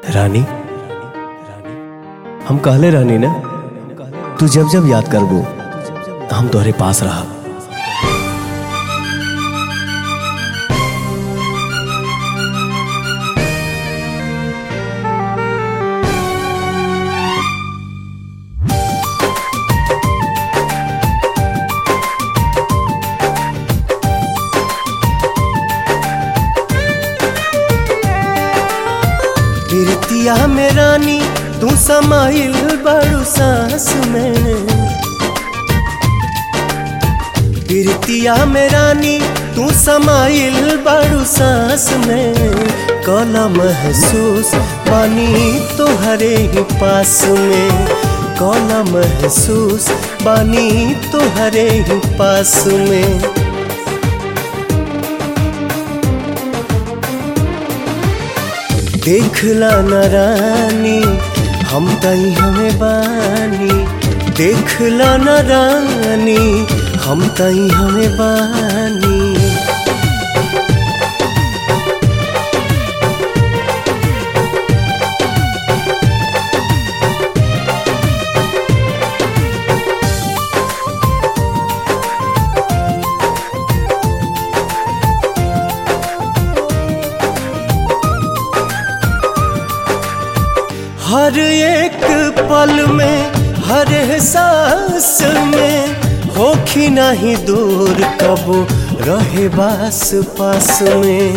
रानी, हम कहले रहनी ना, तू जब जब याद करबो हम तोहरे पास रहब। प्रीतिया में रानी तू समाइल बड़ू सांस में, प्रीतिया में रानी तू समाइल बड़ू सांस में। कला महसूस बानी तोहरे ही पास में, कला महसूस बानी तोहरे ही पास में। देखला न रानी हम तई हमें बानी, देखला न रानी हम तई हमें बानी। हर एक पल में हर एहसास में होखी नहीं दूर कबो रहे बास पास में।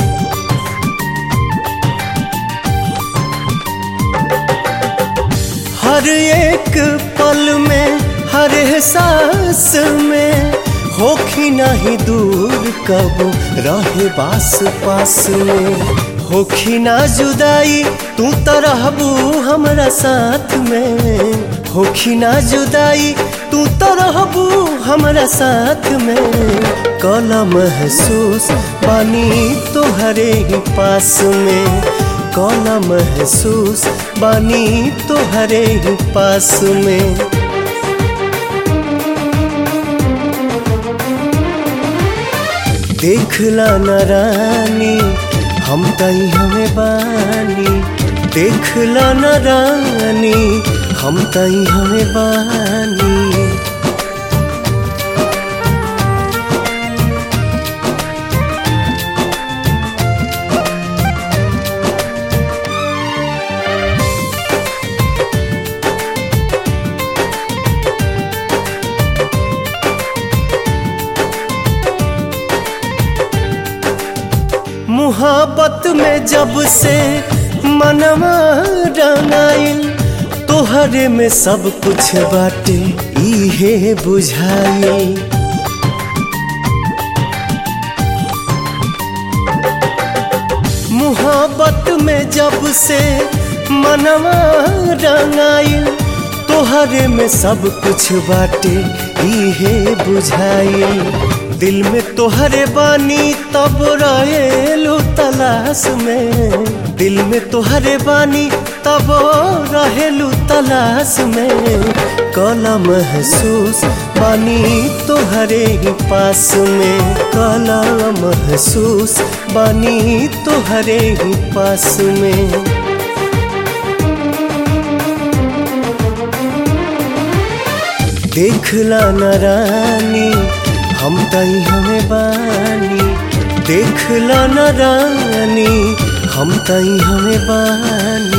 हर एक पल में हर एहसास में होखी नहीं दूर कबो रहे बास पास में। होखी ना जुदाई तू तो रहबू हमरा साथ में, होखी ना जुदाई तू तो रहबू हमरा साथ में। कला महसूस बानी तोहरे ही पास में, कला महसूस बानी तोहरे ही पास में। देखला न रानी हम तई हमें बानी, देखला न रानी हम तई हमें बानी। मुहब्बत में जब से मनवा रंगाइल, तोहरे में सब कुछ बाटे इहे बुझाइल। मुहब्बत में जब से मनवा रंगाइल, तोहरे में सब कुछ बाटे इहे बुझाइल। दिल में तोहरे बानी तब रहेलू तलाश में, दिल में तोहरे बानी तब रहेलू तलाश में। कला महसूस बानी तोहरे ही पास में, कला महसूस बानी तोहरे ही पास में। देखला न रानी हम तई हमें बानी, देखला न रानी हम तई हमें बानी।